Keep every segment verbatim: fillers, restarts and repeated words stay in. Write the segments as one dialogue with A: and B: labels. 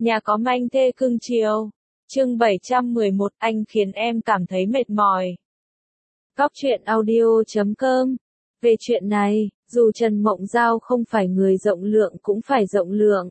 A: Nhà có manh thê cưng chiều. Chương bảy trăm mười một, anh khiến em cảm thấy mệt mỏi. Cóc truyện audio chấm com. Về chuyện này, dù Trần Mộng Giao không phải người rộng lượng cũng phải rộng lượng.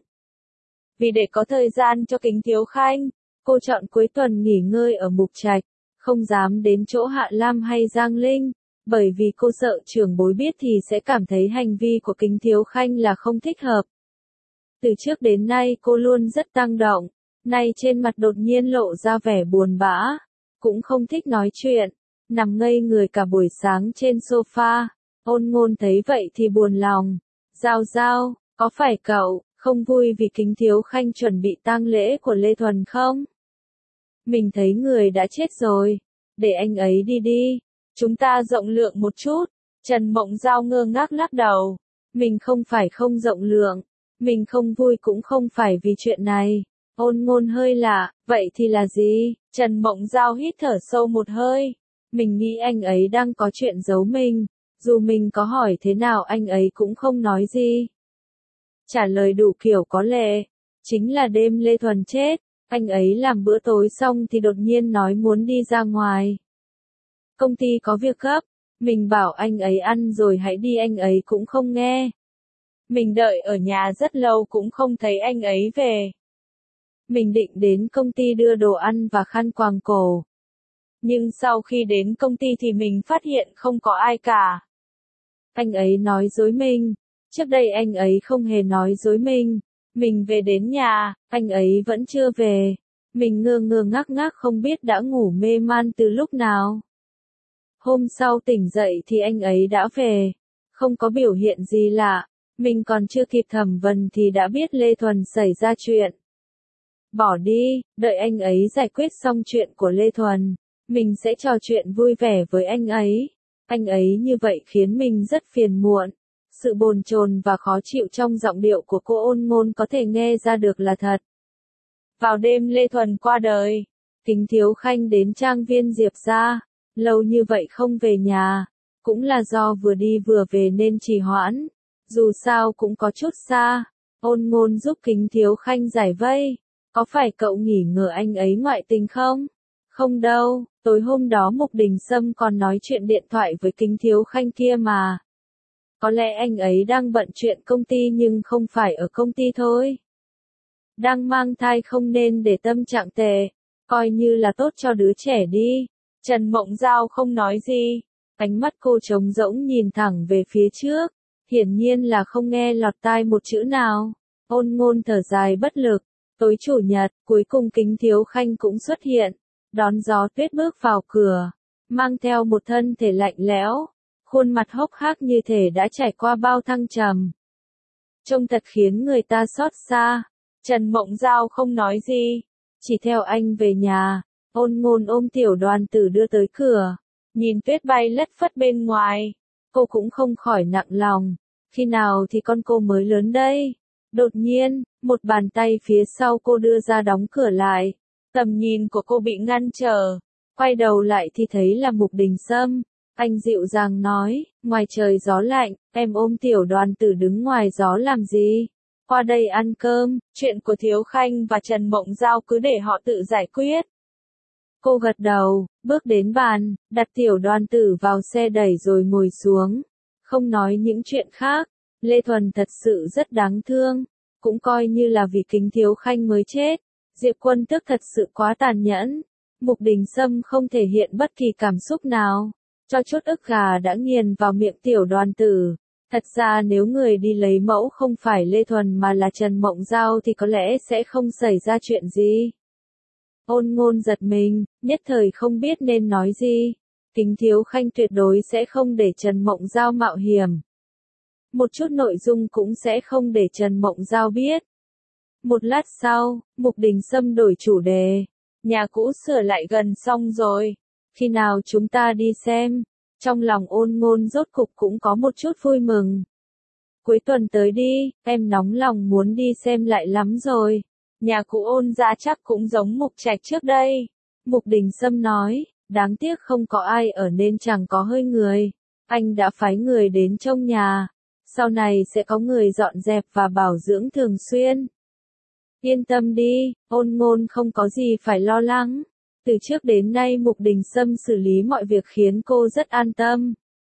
A: Vì để có thời gian cho Kính Thiếu Khanh, cô chọn cuối tuần nghỉ ngơi ở Mục Trạch, không dám đến chỗ Hạ Lam hay Giang Linh, bởi vì cô sợ trưởng bối biết thì sẽ cảm thấy hành vi của Kính Thiếu Khanh là không thích hợp. Từ trước đến nay cô luôn rất tăng động, nay trên mặt đột nhiên lộ ra vẻ buồn bã, cũng không thích nói chuyện, nằm ngây người cả buổi sáng trên sofa. Ôn Ngôn thấy vậy thì buồn lòng. Giao Giao, có phải cậu không vui vì Kính Thiếu Khanh chuẩn bị tang lễ của Lê Thuần không? Mình thấy người đã chết rồi, để anh ấy đi đi, chúng ta rộng lượng một chút. Trần Mộng Giao ngơ ngác lắc đầu. Mình không phải không rộng lượng, mình không vui cũng không phải vì chuyện này. Ôn Ngôn hơi lạ, vậy thì là gì? Trần Mộng Giao hít thở sâu một hơi. Mình nghĩ anh ấy đang có chuyện giấu mình, dù mình có hỏi thế nào anh ấy cũng không nói gì. Trả lời đủ kiểu có lệ, chính là đêm Lê Thuần chết, anh ấy làm bữa tối xong thì đột nhiên nói muốn đi ra ngoài. Công ty có việc gấp, mình bảo anh ấy ăn rồi hãy đi, anh ấy cũng không nghe. Mình đợi ở nhà rất lâu cũng không thấy anh ấy về. Mình định đến công ty đưa đồ ăn và khăn quàng cổ. Nhưng sau khi đến công ty thì mình phát hiện không có ai cả. Anh ấy nói dối mình. Trước đây anh ấy không hề nói dối mình. Mình về đến nhà, anh ấy vẫn chưa về. Mình ngơ ngơ ngác ngác không biết đã ngủ mê man từ lúc nào. Hôm sau tỉnh dậy thì anh ấy đã về. Không có biểu hiện gì lạ. Mình còn chưa kịp thẩm vấn thì đã biết Lê Thuần xảy ra chuyện. Bỏ đi, đợi anh ấy giải quyết xong chuyện của Lê Thuần, mình sẽ trò chuyện vui vẻ với anh ấy. Anh ấy như vậy khiến mình rất phiền muộn. Sự bồn chồn và khó chịu trong giọng điệu của cô Ôn Ngôn có thể nghe ra được là thật. Vào đêm Lê Thuần qua đời, Kính Thiếu Khanh đến trang viên Diệp gia, lâu như vậy không về nhà, cũng là do vừa đi vừa về nên trì hoãn. Dù sao cũng có chút xa. Ôn Ngôn giúp Kính Thiếu Khanh giải vây. Có phải cậu nghi ngờ anh ấy ngoại tình không? Không đâu, tối hôm đó Mục Đình Sâm còn nói chuyện điện thoại với Kính Thiếu Khanh kia mà. Có lẽ anh ấy đang bận chuyện công ty nhưng không phải ở công ty thôi. Đang mang thai không nên để tâm trạng tệ, coi như là tốt cho đứa trẻ đi. Trần Mộng Giao không nói gì, ánh mắt cô trống rỗng nhìn thẳng về phía trước, hiển nhiên là không nghe lọt tai một chữ nào. Ôn Ngôn thở dài bất lực. Tối chủ nhật, cuối cùng Kính Thiếu Khanh cũng xuất hiện, đón gió tuyết bước vào cửa, mang theo một thân thể lạnh lẽo, khuôn mặt hốc hác như thể đã trải qua bao thăng trầm. Trông thật khiến người ta xót xa. Trần Mộng Giao không nói gì, chỉ theo anh về nhà. Ôn Ngôn ôm Tiểu Đoàn Tử đưa tới cửa, nhìn tuyết bay lất phất bên ngoài, cô cũng không khỏi nặng lòng. Khi nào thì con cô mới lớn đây? Đột nhiên, một bàn tay phía sau cô đưa ra đóng cửa lại. Tầm nhìn của cô bị ngăn trở. Quay đầu lại thì thấy là Mục Đình Sâm. Anh dịu dàng nói, ngoài trời gió lạnh, em ôm Tiểu Đoàn Tử đứng ngoài gió làm gì? Qua đây ăn cơm, chuyện của Thiếu Khanh và Trần Mộng Giao cứ để họ tự giải quyết. Cô gật đầu, bước đến bàn, đặt Tiểu Đoàn Tử vào xe đẩy rồi ngồi xuống. Không nói những chuyện khác. Lê Thuần thật sự rất đáng thương, cũng coi như là vì Kính Thiếu Khanh mới chết. Diệp Quân Tước thật sự quá tàn nhẫn. Mục Đình Sâm không thể hiện bất kỳ cảm xúc nào, cho chút ức gà đã nghiền vào miệng Tiểu Đoàn Tử. Thật ra nếu người đi lấy mẫu không phải Lê Thuần mà là Trần Mộng Giao thì có lẽ sẽ không xảy ra chuyện gì. Ôn Ngôn giật mình, nhất thời không biết nên nói gì. Kính Thiếu Khanh tuyệt đối sẽ không để Trần Mộng Giao mạo hiểm. Một chút nội dung cũng sẽ không để Trần Mộng Giao biết. Một lát sau, Mục Đình Sâm đổi chủ đề. Nhà cũ sửa lại gần xong rồi. Khi nào chúng ta đi xem? Trong lòng Ôn Ngôn rốt cục cũng có một chút vui mừng. Cuối tuần tới đi, em nóng lòng muốn đi xem lại lắm rồi. Nhà cũ Ôn gia chắc cũng giống Mục Trạch trước đây. Mục Đình Sâm nói, đáng tiếc không có ai ở nên chẳng có hơi người. Anh đã phái người đến trông nhà. Sau này sẽ có người dọn dẹp và bảo dưỡng thường xuyên. Yên tâm đi, Ôn Ngôn không có gì phải lo lắng. Từ trước đến nay Mục Đình Sâm xử lý mọi việc khiến cô rất an tâm.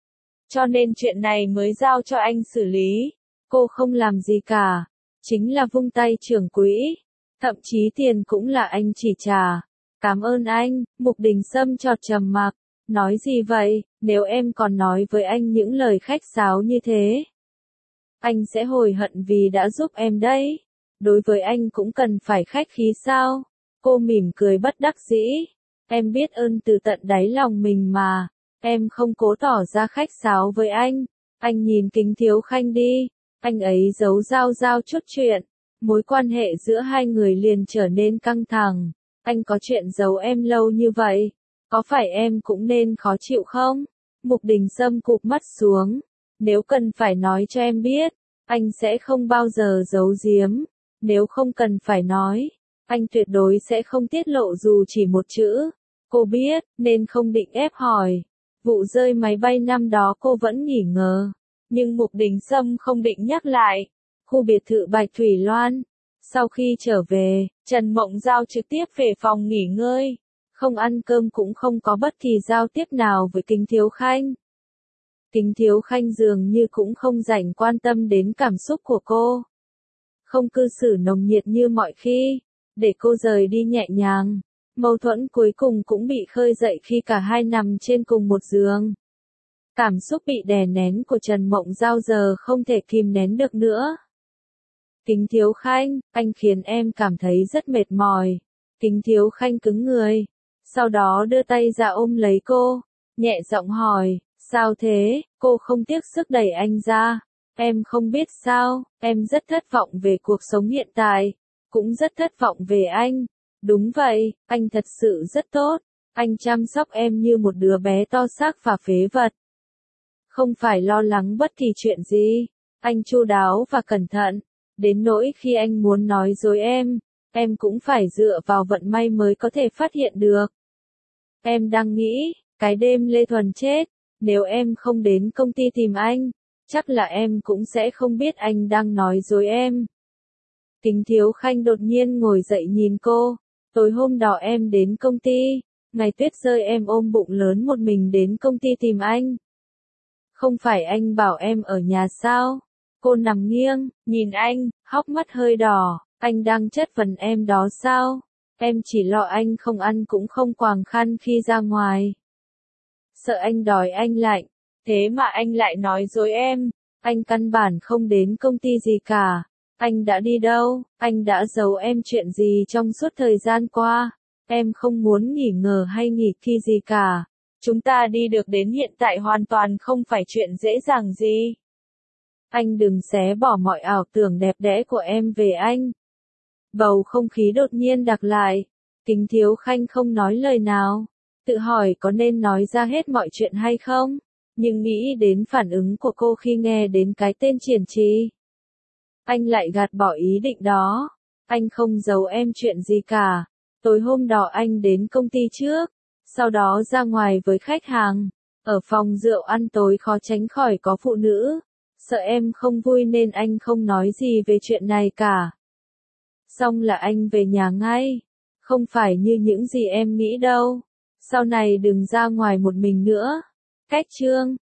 A: Cho nên chuyện này mới giao cho anh xử lý. Cô không làm gì cả. Chính là vung tay trưởng quỹ. Thậm chí tiền cũng là anh chỉ trả. Cảm ơn anh, Mục Đình Sâm chợt trầm mặc. Nói gì vậy, nếu em còn nói với anh những lời khách sáo như thế. Anh sẽ hối hận vì đã giúp em đấy. Đối với anh cũng cần phải khách khí sao? Cô mỉm cười bất đắc dĩ. Em biết ơn từ tận đáy lòng mình mà. Em không cố tỏ ra khách sáo với anh. Anh nhìn Kính Thiếu Khanh đi. Anh ấy giấu Giao Giao chút chuyện. Mối quan hệ giữa hai người liền trở nên căng thẳng. Anh có chuyện giấu em lâu như vậy. Có phải em cũng nên khó chịu không? Mục Đình Sâm cụp mắt xuống. Nếu cần phải nói cho em biết, anh sẽ không bao giờ giấu giếm. Nếu không cần phải nói, anh tuyệt đối sẽ không tiết lộ dù chỉ một chữ. Cô biết, nên không định ép hỏi. Vụ rơi máy bay năm đó cô vẫn nghỉ ngờ. Nhưng Mục Đình Sâm không định nhắc lại. Khu biệt thự Bạch Thủy Loan. Sau khi trở về, Trần Mộng Giao trực tiếp về phòng nghỉ ngơi. Không ăn cơm cũng không có bất kỳ giao tiếp nào với Kính Thiếu Khanh. Kính Thiếu Khanh dường như cũng không rảnh quan tâm đến cảm xúc của cô. Không cư xử nồng nhiệt như mọi khi, để cô rời đi nhẹ nhàng. Mâu thuẫn cuối cùng cũng bị khơi dậy khi cả hai nằm trên cùng một giường. Cảm xúc bị đè nén của Trần Mộng Giao giờ không thể kìm nén được nữa. Kính Thiếu Khanh, anh khiến em cảm thấy rất mệt mỏi. Kính Thiếu Khanh cứng người. Sau đó đưa tay ra ôm lấy cô, nhẹ giọng hỏi, sao thế, cô không tiếc sức đẩy anh ra. Em không biết sao, em rất thất vọng về cuộc sống hiện tại, cũng rất thất vọng về anh. Đúng vậy, anh thật sự rất tốt, anh chăm sóc em như một đứa bé to xác và phế vật. Không phải lo lắng bất kỳ chuyện gì, anh chu đáo và cẩn thận, đến nỗi khi anh muốn nói dối em, em cũng phải dựa vào vận may mới có thể phát hiện được. Em đang nghĩ, cái đêm Lê Thuần chết, nếu em không đến công ty tìm anh, chắc là em cũng sẽ không biết anh đang nói dối em. Kính Thiếu Khanh đột nhiên ngồi dậy nhìn cô, tối hôm đó em đến công ty, ngày tuyết rơi em ôm bụng lớn một mình đến công ty tìm anh. Không phải anh bảo em ở nhà sao? Cô nằm nghiêng, nhìn anh, hốc mắt hơi đỏ, anh đang chất vấn em đó sao? Em chỉ lo anh không ăn cũng không quàng khăn khi ra ngoài. Sợ anh đói anh lạnh, thế mà anh lại nói dối em. Anh căn bản không đến công ty gì cả. Anh đã đi đâu, anh đã giấu em chuyện gì trong suốt thời gian qua. Em không muốn nghỉ ngờ hay nghỉ khi gì cả. Chúng ta đi được đến hiện tại hoàn toàn không phải chuyện dễ dàng gì. Anh đừng xé bỏ mọi ảo tưởng đẹp đẽ của em về anh. Bầu không khí đột nhiên đặc lại. Kính Thiếu Khanh không nói lời nào. Tự hỏi có nên nói ra hết mọi chuyện hay không? Nhưng nghĩ đến phản ứng của cô khi nghe đến cái tên Triển Trì. Anh lại gạt bỏ ý định đó. Anh không giấu em chuyện gì cả. Tối hôm đó anh đến công ty trước. Sau đó ra ngoài với khách hàng. Ở phòng rượu ăn tối khó tránh khỏi có phụ nữ. Sợ em không vui nên anh không nói gì về chuyện này cả. Xong là anh về nhà ngay. Không phải như những gì em nghĩ đâu. Sau này đừng ra ngoài một mình nữa. Cách chương